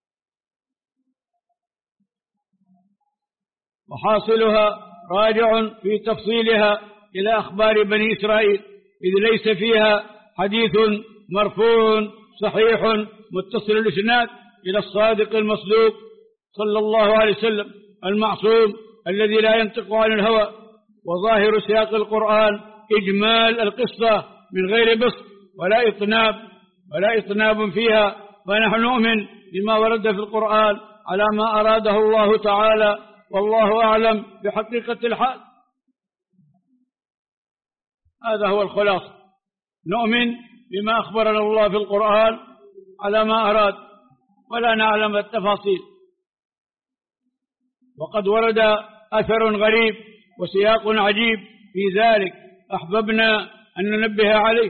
وحاصلها راجع في تفصيلها إلى أخبار بني إسرائيل، إذ ليس فيها حديث مرفوع صحيح متصل الإسناد إلى الصادق المصدوق صلى الله عليه وسلم المعصوم الذي لا ينطق عن الهوى. وظاهر سياق القرآن إجمال القصة من غير بسط ولا إطناب ولا إطناب فيها، فنحن نؤمن بما ورد في القرآن على ما أراده الله تعالى، والله أعلم بحقيقة الحال. هذا هو الخلاصة، نؤمن بما أخبرنا الله في القرآن على ما أراد ولا نعلم التفاصيل. وقد ورد أثر غريب وسياق عجيب في ذلك أحببنا أن ننبه عليه.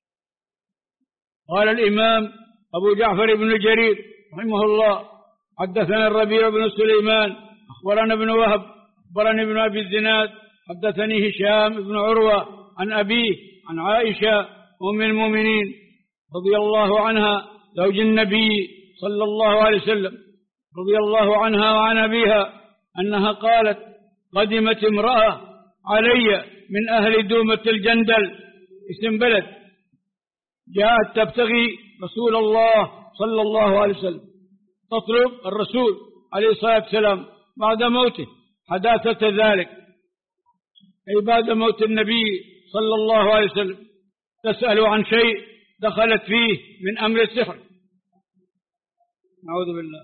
قال الإمام أبو جعفر بن جرير رحمه الله: حدثنا الربيع بن سليمان أخبرنا ابن وهب أخبرني ابن أبي الزناد حدثني هشام بن عروة عن أبيه عن عائشة أم المؤمنين رضي الله عنها زوج النبي صلى الله عليه وسلم رضي الله عنها وعن أبيها أنها قالت: قدمت امرأة علي من أهل دومة الجندل اسم بلد، جاءت تبتغي رسول الله صلى الله عليه وسلم، تطلب الرسول عليه الصلاة والسلام بعد موته حداثة ذلك، أي بعد موت النبي صلى الله عليه وسلم، تسأل عن شيء دخلت فيه من أمر السحر، نعوذ بالله،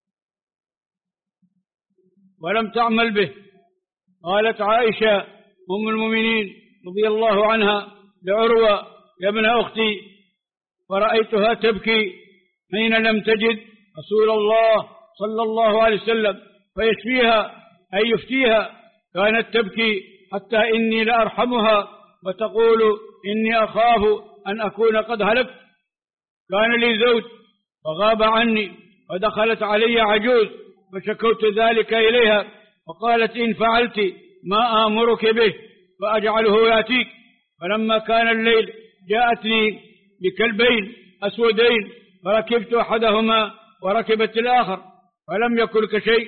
ولم تعمل به. قالت عائشة أم المؤمنين رضي الله عنها لعروة: يا ابن أختي، ورأيتها تبكي حين لم تجد رسول الله صلى الله عليه وسلم فيشفيها أي يفتيها، كانت تبكي حتى إني لأرحمها وتقول: إني أخاف أن أكون قد هلكت. كان لي زوج فغاب عني، ودخلت علي عجوز فشكوت ذلك إليها، وقالت: إن فعلت ما آمرك به فأجعله يأتيك. فلما كان الليل جاءتني بكلبين أسودين، فركبت أحدهما وركبت الآخر، فلم يكن كشيء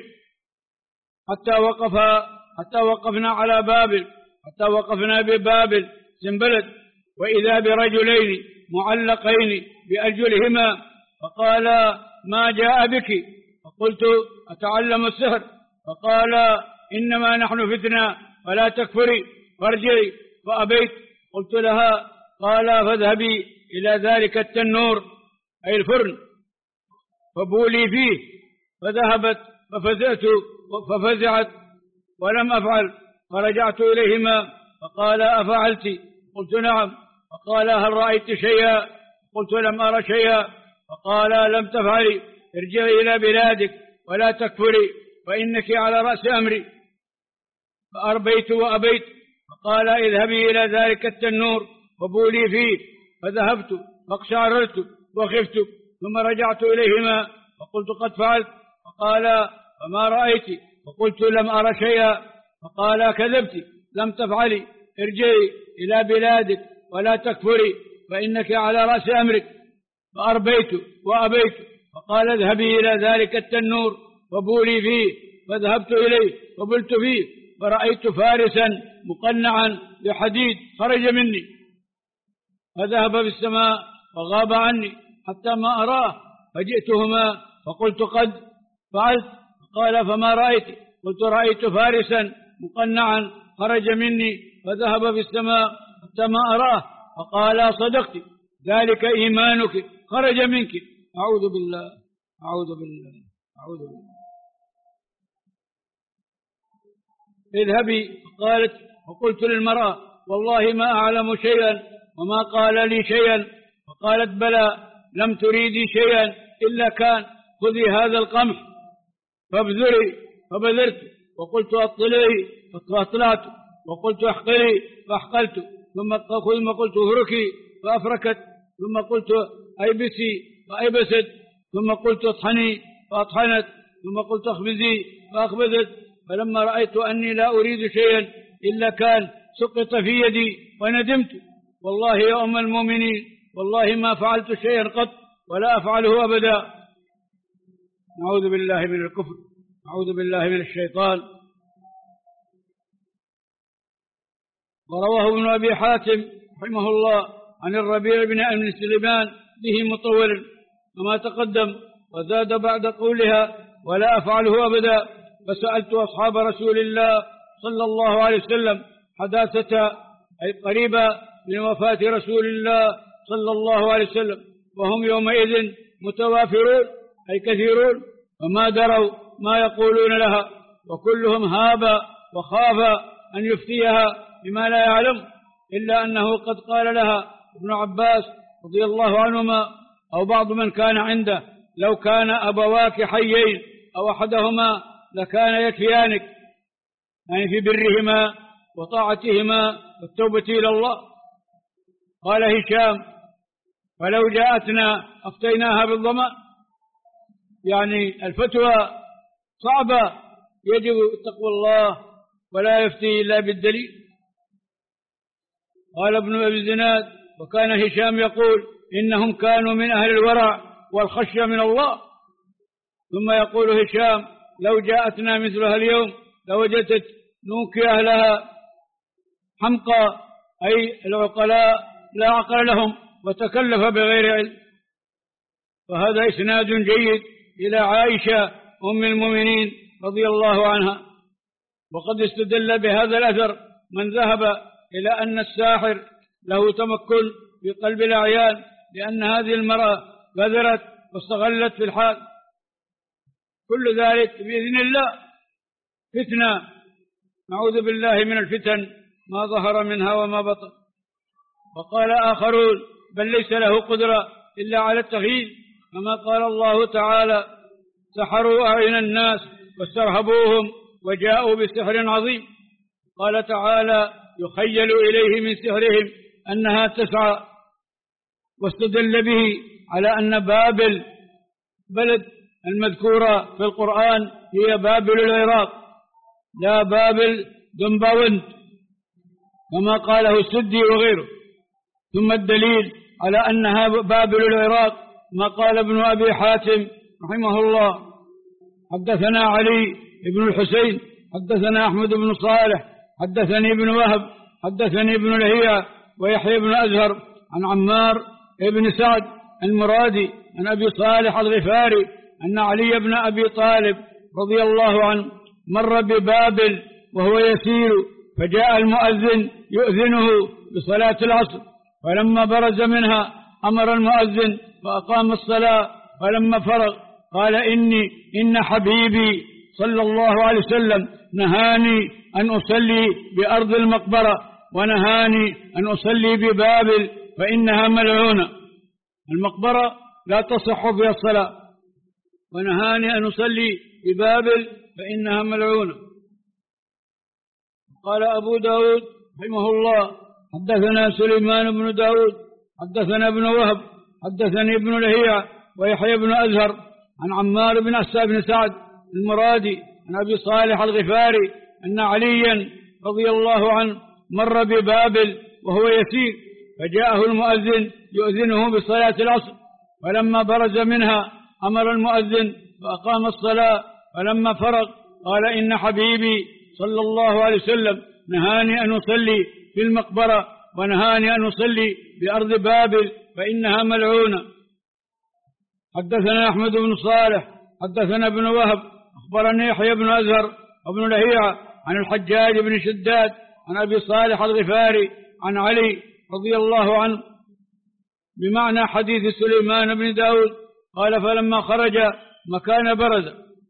حتى وقف حتى وقفنا على بابل حتى وقفنا ببابل سنبلد، وإذا برجلين معلقين بأرجلهما، فقال: ما جاء بك؟ فقلت: أتعلم السحر. فقال: إنما نحن فتنة فلا تكفري فارجعي. فأبيت. قلت لها: قال: فاذهبي إلى ذلك التنور أي الفرن فبولي فيه. فذهبت ففزعت ففزعت ولم أفعل، فرجعت إليهما فقال: أفعلت؟ قلت: نعم. فقال: هل رأيت شيئا؟ قلت: لم أرى شيئا. فقال: لم تفعلي، ارجعي إلى بلادك ولا تكفري فإنك على رأس أمري. فأربيت وأبيت. فقال: اذهبي إلى ذلك التنور وبولي فيه. فذهبت فاقشعررت وخفت، ثم رجعت إليهما فقلت: قد فعلت. فقال: فما رأيت؟ فقلت: لم أرى شيئا. فقال: كذبت، لم تفعلي، ارجعي إلى بلادك ولا تكفري فإنك على رأس أمرك. فأربيت وأبيت. فقال: اذهبي إلى ذلك التنور وبولي فيه. فذهبت إليه وبلت فيه، فرأيت فارسا مقنعا بحديد خرج مني، فذهب في السماء وغاب عني حتى ما أراه. فجئتهما فقلت: قد فعلت. قال: فما رأيت؟ قلت: رأيت فارسا مقنعا خرج مني فذهب في السماء حتى ما أراه. فقال: صدقت، ذلك إيمانك خرج منك. أعوذ بالله أعوذ بالله أعوذ بالله. اذهبي. قالت وقلت للمرأة والله ما أعلم شيئا وما قال لي شيئا. فقالت بلى لم تريدي شيئا إلا كان خذي هذا القمح فابذري. فبذرت. وقلت أطلعي فأطلعت. وقلت احقلي فأحقلت. ثم قلت افركي فأفركت. ثم قلت أيبسي فأيبست. ثم قلت اطحني فأطحنت. ثم قلت اخبزي فأخبزت. فلما رأيت أني لا أريد شيئا إلا كان سقط في يدي وندمت. والله يا أم المؤمنين والله ما فعلت شيئا قط ولا أفعله أبدا. نعوذ بالله من الكفر، نعوذ بالله من الشيطان. ورواه ابن أبي حاتم رحمه الله عن الربيع بن أبي سليمان به مطولا وما تقدم، وزاد بعد قولها ولا أفعله أبدا. فسألت أصحاب رسول الله صلى الله عليه وسلم حداثة أي قريبة من وفاة رسول الله صلى الله عليه وسلم، وهم يومئذ متوافرون أي كثيرون، وما دروا ما يقولون لها، وكلهم هاب وخاف أن يفتيها بما لا يعلم، إلا أنه قد قال لها ابن عباس رضي الله عنهما أو بعض من كان عنده لو كان أبواك حيين أو أحدهما لكان يكفيانك، يعني في برهما وطاعتهما والتوبة إلى الله. قال هشام فلو جاءتنا أفتيناها بالضمان، يعني الفتوى صعبة، يجب تقوى الله ولا يفتي إلا بالدليل. قال ابن أبي الزناد وكان هشام يقول إنهم كانوا من أهل الورع والخشية من الله. ثم يقول هشام لو جاءتنا مثلها اليوم لوجدت نوكي أهلها حمقى، أي العقلاء لا عقل لهم وتكلف بغير علم. وهذا إسناد جيد إلى عائشة أم المؤمنين رضي الله عنها. وقد استدل بهذا الأثر من ذهب إلى أن الساحر له تمكن في قلب الأعيان، لأن هذه المرأة بذرت واستغلت في الحال. كل ذلك بإذن الله فتنة، نعوذ بالله من الفتن ما ظهر منها وما بطن. وقال آخرون بل ليس له قدرة إلا على التغيير، كما قال الله تعالى سحروا أعين الناس واسترهبوهم وجاءوا بسحر عظيم. قال تعالى يخيل إليه من سحرهم أنها تسعى، واستدل به على أن بابل بلد المذكورة في القرآن هي بابل العراق لا بابل دنباوند كما قاله السدي وغيره. ثم الدليل على أنها بابل العراق ما قال ابن أبي حاتم رحمه الله حدثنا علي بن الحسين حدثنا أحمد بن صالح حدثني ابن وهب حدثني ابن لهيعة ويحيى بن أزهر عن عمار بن سعد المرادي عن أبي صالح الغفاري أن علي بن أبي طالب رضي الله عنه مر ببابل وهو يسير، فجاء المؤذن يؤذنه بصلاة العصر، فلما برز منها أمر المؤذن فأقام الصلاة، فلما فرغ قال إني إن حبيبي صلى الله عليه وسلم نهاني أن أصلي بأرض المقبرة ونهاني أن أصلي ببابل فإنها ملعونة. المقبرة لا تصح فيها الصلاة، ونهاني أن أصلي ببابل فإنها ملعونة. قال أبو داود رحمه الله حدثنا سليمان بن داود حدثنا ابن وهب حدثني ابن لهيعة ويحيى بن أزهر عن عمار بن أسى بن سعد المرادي عن أبي صالح الغفاري أن عليا رضي الله عنه مر ببابل وهو يسير، فجاءه المؤذن يؤذنه بصلاة العصر، فلما برز منها أمر المؤذن فأقام الصلاة، فلما فرغ قال إن حبيبي صلى الله عليه وسلم نهاني أن أصلي في المقبرة ونهاني أن أصلي بأرض بابل فإنها ملعونة. حدثنا أحمد بن صالح حدثنا ابن وهب أخبرني يحيى بن أزهر وابن لهيعة عن الحجاج بن شداد عن أبي صالح الغفاري عن علي رضي الله عنه بمعنى حديث سليمان بن داود. قال فلما خرج مكان برز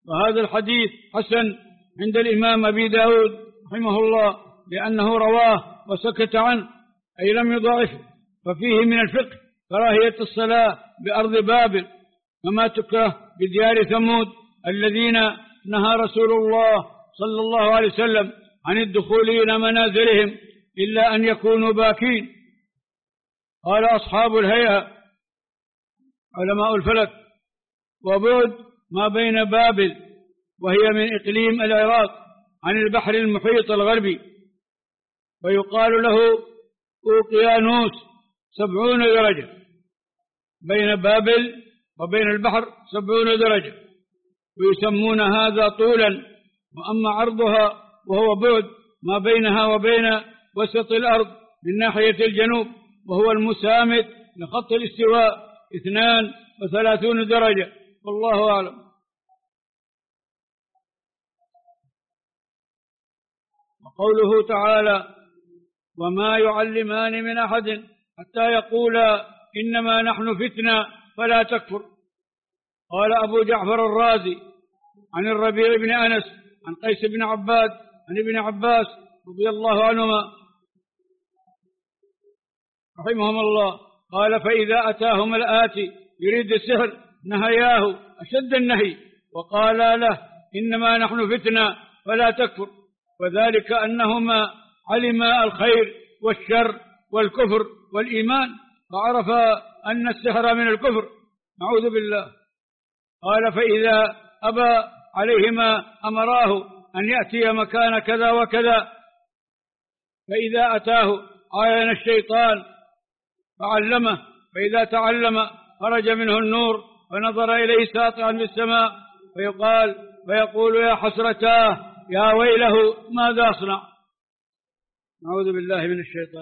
وهذا الحديث حسن عند الإمام أبي داود رحمه الله لأنه رواه وسكت عنه أي لم يضعفه. ففيه من الفقه كراهية الصلاة بأرض بابل كما تكره بديار ثمود الذين نهى رسول الله صلى الله عليه وسلم عن الدخول إلى منازلهم إلا أن يكونوا باكين. قال أصحاب الهيئة علماء الفلك: وبعد ما بين بابل وهي من إقليم العراق عن البحر المحيط الغربي، ويقال له أوقيانوس، سبعون درجة بين بابل وبين البحر، سبعون درجة، ويسمون هذا طولا. وأما عرضها وهو بعد ما بينها وبين وسط الأرض من ناحية الجنوب وهو المسامد لخط الاستواء اثنان وثلاثون درجة، والله أعلم. وقوله تعالى: وما يعلمان من أحد حتى يقولا إنما نحن فتنة فلا تكفر. قال أبو جعفر الرازي عن الربيع بن أنس عن قيس بن عباد عن ابن عباس رضي الله عنهما رحمهم الله قال: فإذا أتاهم الآتي يريد السحر نهياه أشد النهي وقالا له إنما نحن فتنة فلا تكفر، وذلك أنهما علما الخير والشر والكفر والإيمان فعرف أن السحر من الكفر، نعوذ بالله. قال: فإذا أبى عليهما أمراه أن يأتي مكان كذا وكذا، فإذا أتاه عاين الشيطان فعلمه، فإذا تعلم خرج منه النور فنظر إليه ساطعا في السماء فيقال فيقول: يا حسرتاه يا ويله ماذا أصنع. نعوذ بالله من الشيطان.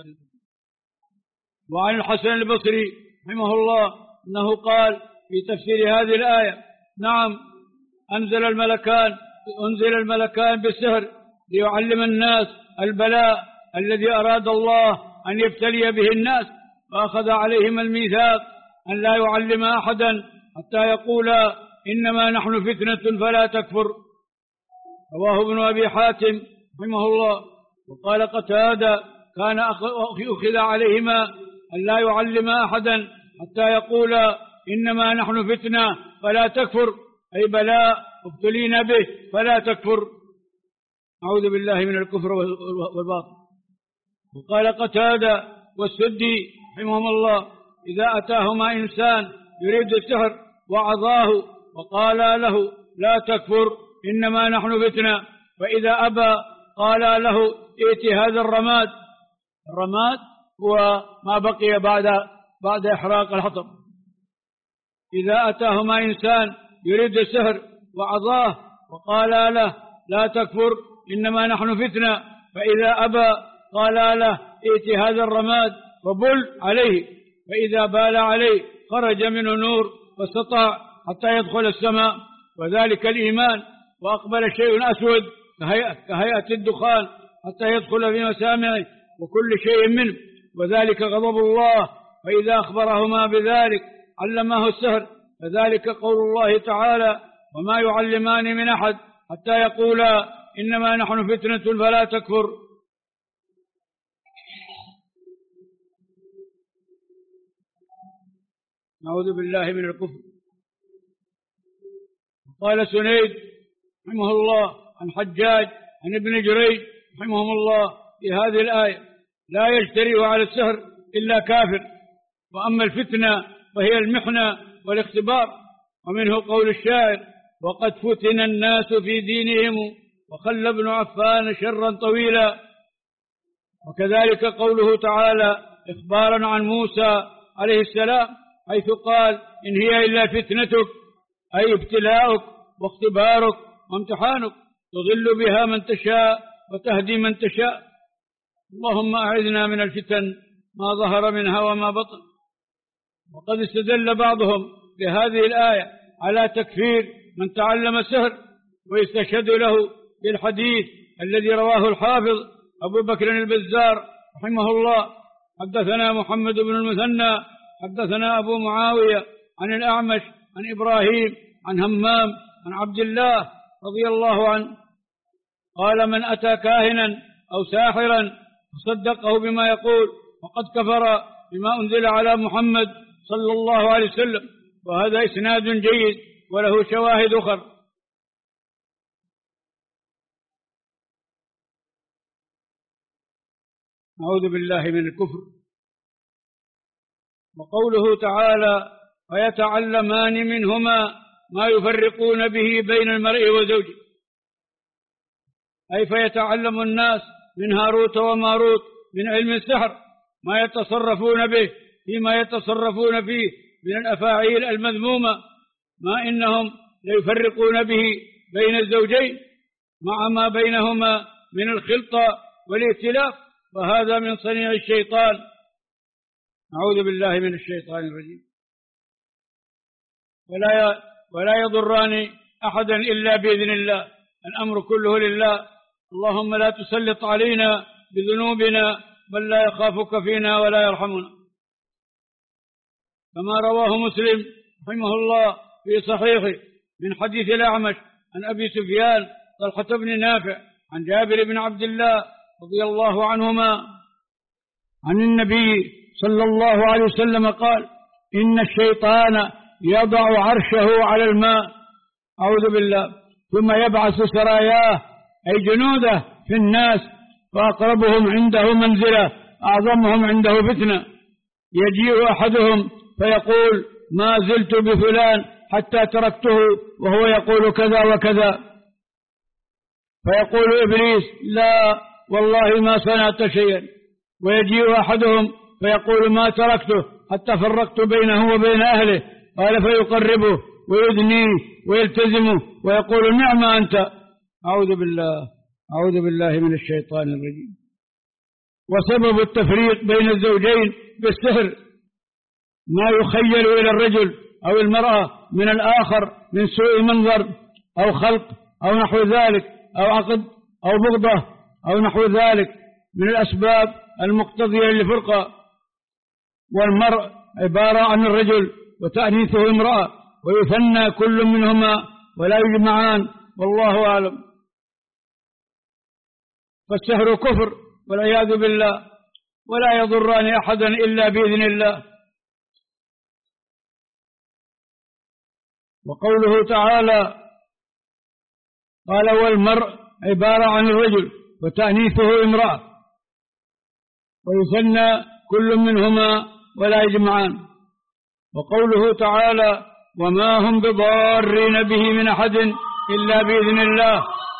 وعن الحسن البصري رحمه الله أنه قال في تفسير هذه الآية: نعم، أنزل الملكان أنزل الملكان بالسحر ليعلم الناس البلاء الذي أراد الله أن يبتلي به الناس، فأخذ عليهم الميثاق أن لا يعلم أحدا حتى يقولا إنما نحن فتنة فلا تكفر. رواه ابن أبي حاتم رحمه الله. وقال قتادة: كان أخذ عليهما أن لا يعلم أحدا حتى يقولا إنما نحن فتنة فلا تكفر، أي بلاء ابتلينا به فلا تكفر. أعوذ بالله من الكفر والباطل. وقال قتادة والسدي رحمهم الله: إذا أتاهما إنسان يريد السحر وعظاه وقال له لا تكفر إنما نحن فتنة، فإذا أبى قال له ائت هذا الرماد. الرماد هو ما بقي بعد بعد إحراق الحطب. إذا أتاهما إنسان يريد السحر وعظاه وقال له لا تكفر إنما نحن فتنة، فإذا أبى قال له ائت هذا الرماد وبل عليه، فإذا بال عليه خرج منه نور واستطاع حتى يدخل السماء، وذلك الإيمان. وأقبل شيء أسود كهيئة, كهيئة الدخان حتى يدخل في مسامعه وكل شيء منه، وذلك غضب الله. فإذا أخبرهما بذلك علماه السحر، فذلك قول الله تعالى: وما يعلمان من أحد حتى يقولا إنما نحن فتنة فلا تكفر. نعوذ بالله من الكفر. قال سنيد رحمه الله عن حجاج عن ابن جريج رحمهم الله في هذه الآية: لا يجترئ على السحر إلا كافر، وأما الفتنة فهي المحنة والاختبار. ومنه قول الشاعر: وقد فتن الناس في دينهم وخلى ابن عفان شرا طويلا. وكذلك قوله تعالى إخبارا عن موسى عليه السلام حيث قال: إن هي إلا فتنتك، أي ابتلاؤك واختبارك وامتحانك، تضل بها من تشاء وتهدي من تشاء. اللهم أعذنا من الفتن ما ظهر منها وما بطن. وقد استدل بعضهم بهذه الآية على تكفير من تعلم السحر، ويستشهد له بالحديث الذي رواه الحافظ أبو بكر البزار رحمه الله: حدثنا محمد بن المثنى حدثنا أبو معاوية عن الأعمش عن إبراهيم عن همام عن عبد الله رضي الله عنه قال: من أتى كاهنا أو ساحرا فصدقه بما يقول فقد كفر بما أنزل على محمد صلى الله عليه وسلم. وهذا إسناد جيد وله شواهد أخرى. أعوذ بالله من الكفر. وقوله تعالى: ويتعلمان منهما ما يفرقون به بين المرء وزوجه، أي فيتعلم الناس من هاروت وماروت من علم السحر ما يتصرفون به فيما يتصرفون فيه من الأفاعيل المذمومة، ما إنهم ليفرقون به بين الزوجين مع ما بينهما من الخلطة والائتلاف، وهذا من صنيع الشيطان. أعوذ بالله من الشيطان الرجيم. ولا ولا يضران أحدا إلا بإذن الله، الأمر كله لله. اللهم لا تسلط علينا بذنوبنا من لا يخافك فينا ولا يرحمنا. كما رواه مسلم رحمه الله في صحيحه من حديث الأعمش عن أبي سفيان طلحة بن نافع عن جابر بن عبد الله رضي الله عنهما عن النبي صلى الله عليه وسلم قال: إن الشيطان يضع عرشه على الماء، أعوذ بالله، ثم يبعث سراياه أي جنوده في الناس، فأقربهم عنده منزلة أعظمهم عنده فتنة. يجيء أحدهم فيقول: ما زلت بفلان حتى تركته وهو يقول كذا وكذا، فيقول إبليس: لا والله ما صنعت شيئا. ويجيء أحدهم فيقول: ما تركته حتى فرقت بينه وبين أهله، قال فيقربه ويدنيه ويلتزمه ويقول: نعم أنت. أعوذ بالله أعوذ بالله من الشيطان الرجيم. وسبب التفريق بين الزوجين بالسحر ما يخيل إلى الرجل أو المرأة من الآخر من سوء منظر أو خلق أو نحو ذلك، أو عقد أو بغضة أو نحو ذلك من الأسباب المقتضية للفرقة. والمرء عبارة عن الرجل وتأنيثه امرأة، ويثنى كل منهما ولا يجمعان، والله أعلم. فالسحر كفر والعياذ بالله، ولا يضران أحدا إلا بإذن الله. وقوله تعالى قال: والمرء عبارة عن الرجل وتأنيثه امرأة، ويثنى كل منهما ولا يجمعان. وقوله تعالى: وما هم بضارين به من أحد إلا بإذن الله،